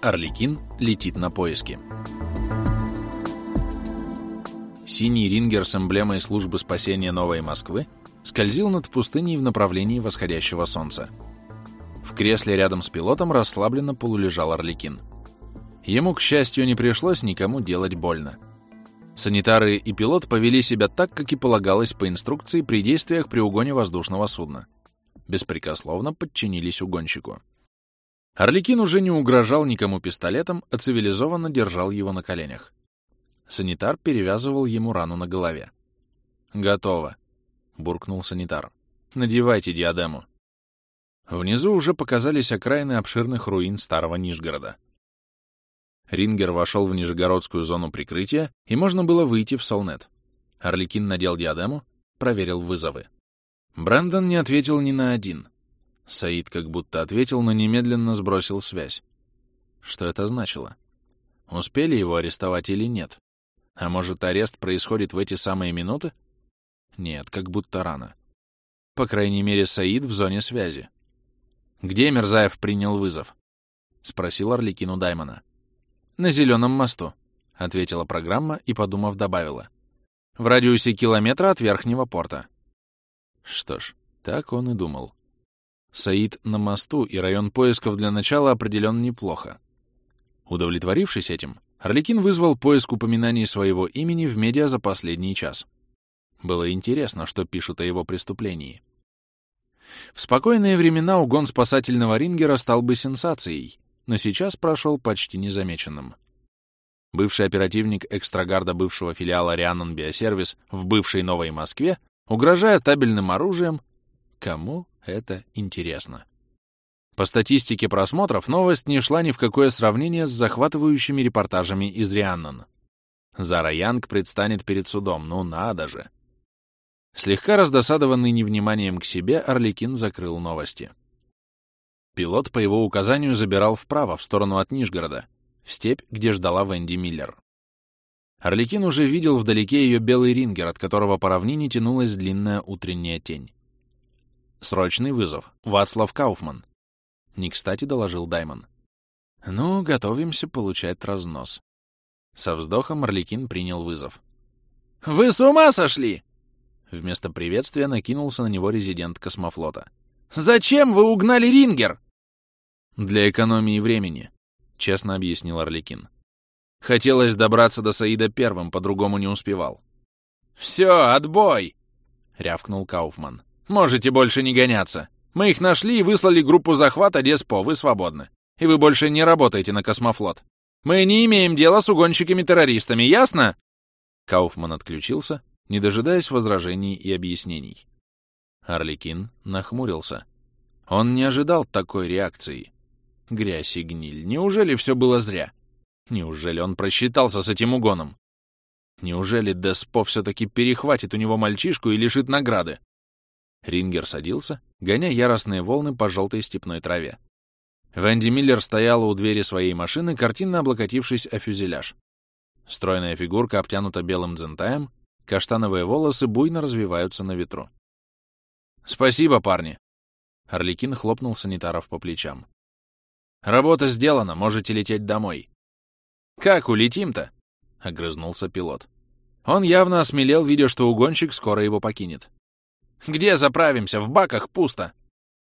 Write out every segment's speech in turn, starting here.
Арлекин летит на поиски. Синий рингер с эмблемой службы спасения Новой Москвы скользил над пустыней в направлении восходящего солнца. В кресле рядом с пилотом расслабленно полулежал Арлекин. Ему, к счастью, не пришлось никому делать больно. Санитары и пилот повели себя так, как и полагалось по инструкции при действиях при угоне воздушного судна. Беспрекословно подчинились угонщику. Арлекин уже не угрожал никому пистолетом, а цивилизованно держал его на коленях. Санитар перевязывал ему рану на голове. «Готово», — буркнул санитар. «Надевайте диадему». Внизу уже показались окраины обширных руин старого Нижгорода. Рингер вошел в нижегородскую зону прикрытия, и можно было выйти в Солнет. Арлекин надел диадему, проверил вызовы. Брэндон не ответил ни на один. Саид как будто ответил, но немедленно сбросил связь. Что это значило? Успели его арестовать или нет? А может, арест происходит в эти самые минуты? Нет, как будто рано. По крайней мере, Саид в зоне связи. «Где Мирзаев принял вызов?» — спросил Арлекин у Даймона. «На Зеленом мосту», — ответила программа и, подумав, добавила. «В радиусе километра от верхнего порта». Что ж, так он и думал. Саид на мосту, и район поисков для начала определен неплохо. Удовлетворившись этим, Арлекин вызвал поиск упоминаний своего имени в медиа за последний час. Было интересно, что пишут о его преступлении. В спокойные времена угон спасательного рингера стал бы сенсацией, но сейчас прошел почти незамеченным. Бывший оперативник экстрагарда бывшего филиала Рианнон Биосервис в бывшей Новой Москве, угрожая табельным оружием, кому это интересно? По статистике просмотров, новость не шла ни в какое сравнение с захватывающими репортажами из Рианнон. Зара Янг предстанет перед судом, ну надо же. Слегка раздосадованный невниманием к себе, Арлекин закрыл новости. Пилот по его указанию забирал вправо, в сторону от Нижгорода, в степь, где ждала Венди Миллер. Арлекин уже видел вдалеке ее белый рингер, от которого по равнине тянулась длинная утренняя тень. «Срочный вызов. Вацлав Кауфман», — не кстати доложил Даймон. «Ну, готовимся получать разнос». Со вздохом Арлекин принял вызов. «Вы с ума сошли?» Вместо приветствия накинулся на него резидент космофлота. «Зачем вы угнали рингер?» «Для экономии времени», — честно объяснил Арлекин. «Хотелось добраться до Саида первым, по-другому не успевал». «Все, отбой!» — рявкнул Кауфман. «Можете больше не гоняться. Мы их нашли и выслали группу захвата Деспо, вы свободны. И вы больше не работаете на космофлот. Мы не имеем дела с угонщиками-террористами, ясно?» Кауфман отключился, не дожидаясь возражений и объяснений. Арлекин нахмурился. Он не ожидал такой реакции. Грязь и гниль. Неужели все было зря? Неужели он просчитался с этим угоном? Неужели Деспо все-таки перехватит у него мальчишку и лишит награды? Рингер садился, гоня яростные волны по желтой степной траве. Венди Миллер стояла у двери своей машины, картинно облокотившись о фюзеляж. Стройная фигурка обтянута белым дзентаем, каштановые волосы буйно развиваются на ветру. «Спасибо, парни!» Арлекин хлопнул санитаров по плечам. «Работа сделана, можете лететь домой». «Как улетим-то?» — огрызнулся пилот. Он явно осмелел, видя, что угонщик скоро его покинет. «Где заправимся? В баках пусто!»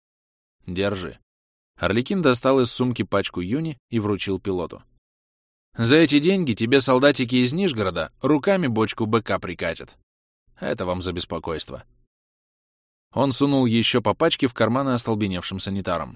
«Держи». Арлекин достал из сумки пачку юни и вручил пилоту. «За эти деньги тебе солдатики из Нижгорода руками бочку БК прикатят. Это вам за беспокойство». Он сунул еще по пачке в карманы остолбеневшим санитарам.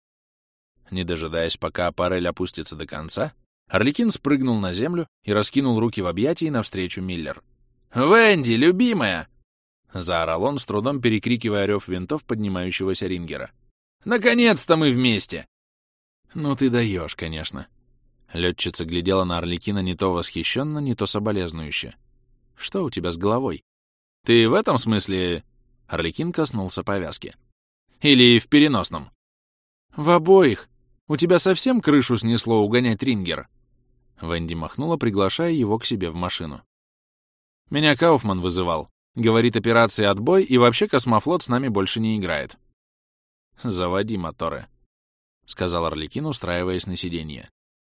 Не дожидаясь, пока аппарель опустится до конца, Арлекин спрыгнул на землю и раскинул руки в объятии навстречу Миллер. «Венди, любимая!» — заорал он, с трудом перекрикивая рев винтов поднимающегося рингера. «Наконец-то мы вместе!» «Ну ты даешь, конечно». Летчица глядела на Арлекина не то восхищенно, не то соболезнующе. «Что у тебя с головой?» «Ты в этом смысле...» Арлекин коснулся повязки. «Или в переносном?» «В обоих. У тебя совсем крышу снесло угонять рингер?» Венди махнула, приглашая его к себе в машину. «Меня Кауфман вызывал. Говорит, операция «Отбой», и вообще космофлот с нами больше не играет». «Заводи моторы», — сказал Арлекин, устраиваясь на сиденье.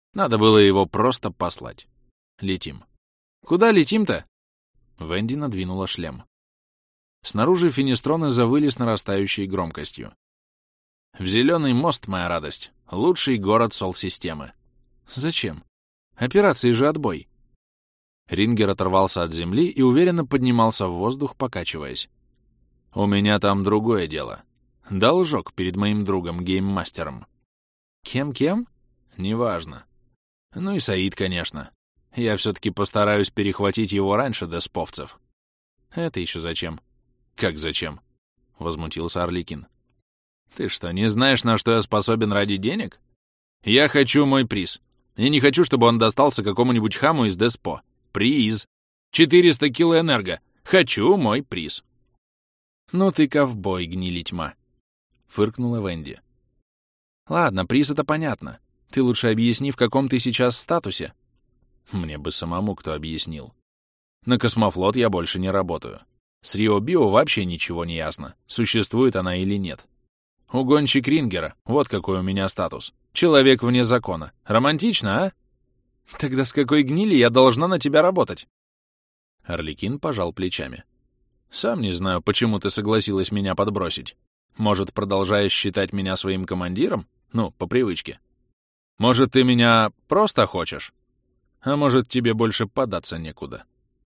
Надо было его просто послать. Летим. Куда летим-то? Венди надвинула шлем. Снаружи финистроны завыли с нарастающей громкостью. В Зеленый мост, моя радость. Лучший город Сол-системы. Зачем? Операции же отбой. Рингер оторвался от земли и уверенно поднимался в воздух, покачиваясь. У меня там другое дело. Должок перед моим другом, гейммастером. Кем-кем? Неважно. Ну и Саид, конечно. Я все-таки постараюсь перехватить его раньше десповцев. Это еще зачем? Как зачем? Возмутился Орликин. Ты что, не знаешь, на что я способен ради денег? Я хочу мой приз. И не хочу, чтобы он достался какому-нибудь хаму из Деспо. Приз. 400 килоэнерго. Хочу мой приз. Ну ты ковбой, гнили тьма. Фыркнула Венди. Ладно, приз — это понятно. Ты лучше объясни, в каком ты сейчас статусе. Мне бы самому кто объяснил. На космофлот я больше не работаю. С Рио-Био вообще ничего не ясно, существует она или нет. Угонщик Рингера, вот какой у меня статус. Человек вне закона. Романтично, а? Тогда с какой гнили я должна на тебя работать? Орликин пожал плечами. Сам не знаю, почему ты согласилась меня подбросить. Может, продолжаешь считать меня своим командиром? Ну, по привычке. Может, ты меня просто хочешь? А может, тебе больше податься некуда?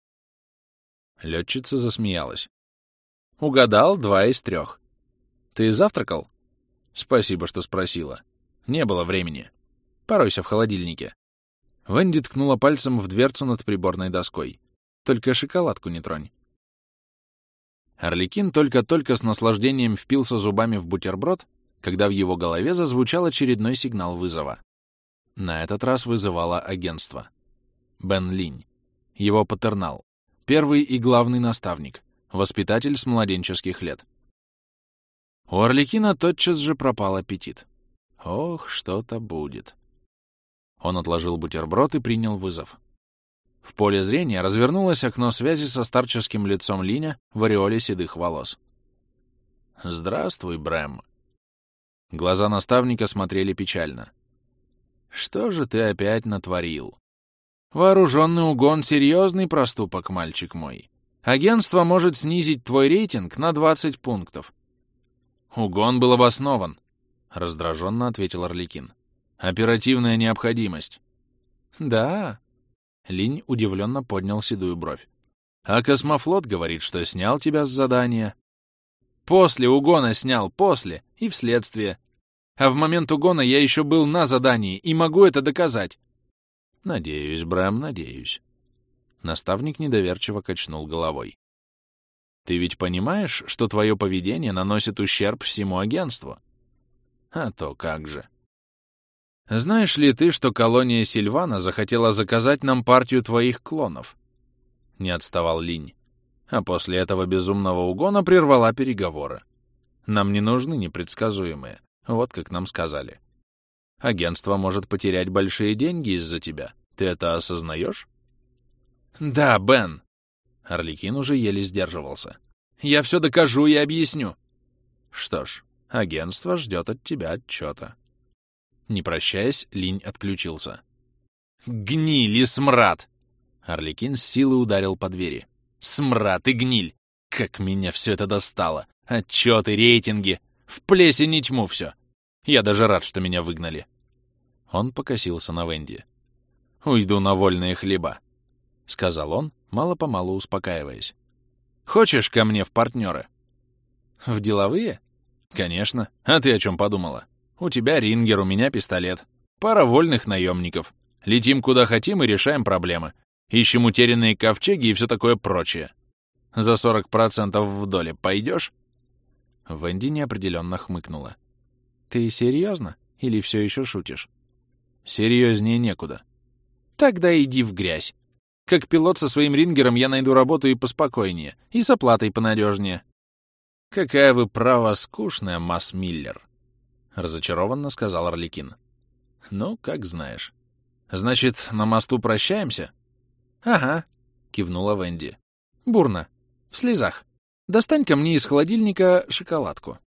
Лётчица засмеялась. Угадал 2 из 3. Ты завтракал? Спасибо, что спросила. Не было времени. Поройся в холодильнике. Венди ткнула пальцем в дверцу над приборной доской. Только шоколадку не тронь. Орликин только-только с наслаждением впился зубами в бутерброд, когда в его голове зазвучал очередной сигнал вызова. На этот раз вызывало агентство. Бен Линь. Его патернал. Первый и главный наставник. Воспитатель с младенческих лет. У Орликина тотчас же пропал аппетит. Ох, что-то будет. Он отложил бутерброд и принял вызов. В поле зрения развернулось окно связи со старческим лицом Линя в ореоле седых волос. «Здравствуй, Брэм». Глаза наставника смотрели печально. «Что же ты опять натворил? Вооруженный угон — серьезный проступок, мальчик мой. Агентство может снизить твой рейтинг на 20 пунктов». «Угон был обоснован», — раздраженно ответил Орликин. «Оперативная необходимость». «Да?» — Линь удивленно поднял седую бровь. «А космофлот говорит, что снял тебя с задания». «После угона снял, после и вследствие. А в момент угона я еще был на задании и могу это доказать». «Надеюсь, Брэм, надеюсь». Наставник недоверчиво качнул головой. «Ты ведь понимаешь, что твое поведение наносит ущерб всему агентству?» «А то как же». «Знаешь ли ты, что колония Сильвана захотела заказать нам партию твоих клонов?» Не отставал Линь. А после этого безумного угона прервала переговоры. «Нам не нужны непредсказуемые, вот как нам сказали. Агентство может потерять большие деньги из-за тебя. Ты это осознаешь?» «Да, Бен!» Орликин уже еле сдерживался. «Я все докажу и объясню». «Что ж, агентство ждет от тебя отчета». Не прощаясь, Линь отключился. «Гниль и смрад!» Орликин с силой ударил по двери. «Смрад и гниль! Как меня все это достало! Отчеты, рейтинги! В плесень и тьму все! Я даже рад, что меня выгнали!» Он покосился на Венди. «Уйду на вольные хлеба», — сказал он, мало-помалу успокаиваясь. «Хочешь ко мне в партнеры?» «В деловые?» «Конечно. А ты о чем подумала? У тебя рингер, у меня пистолет. Пара вольных наемников. Летим куда хотим и решаем проблемы. Ищем утерянные ковчеги и все такое прочее. За 40% в доле пойдешь?» Венди неопределенно хмыкнула. «Ты серьезно? Или все еще шутишь?» «Серьезнее некуда». «Тогда иди в грязь. Как пилот со своим рингером я найду работу и поспокойнее, и с оплатой понадежнее». «Какая вы, право, скучная, Масс Миллер», — разочарованно сказал Орликин. «Ну, как знаешь. Значит, на мосту прощаемся?» «Ага», — кивнула Венди. «Бурно. В слезах. Достань ко мне из холодильника шоколадку».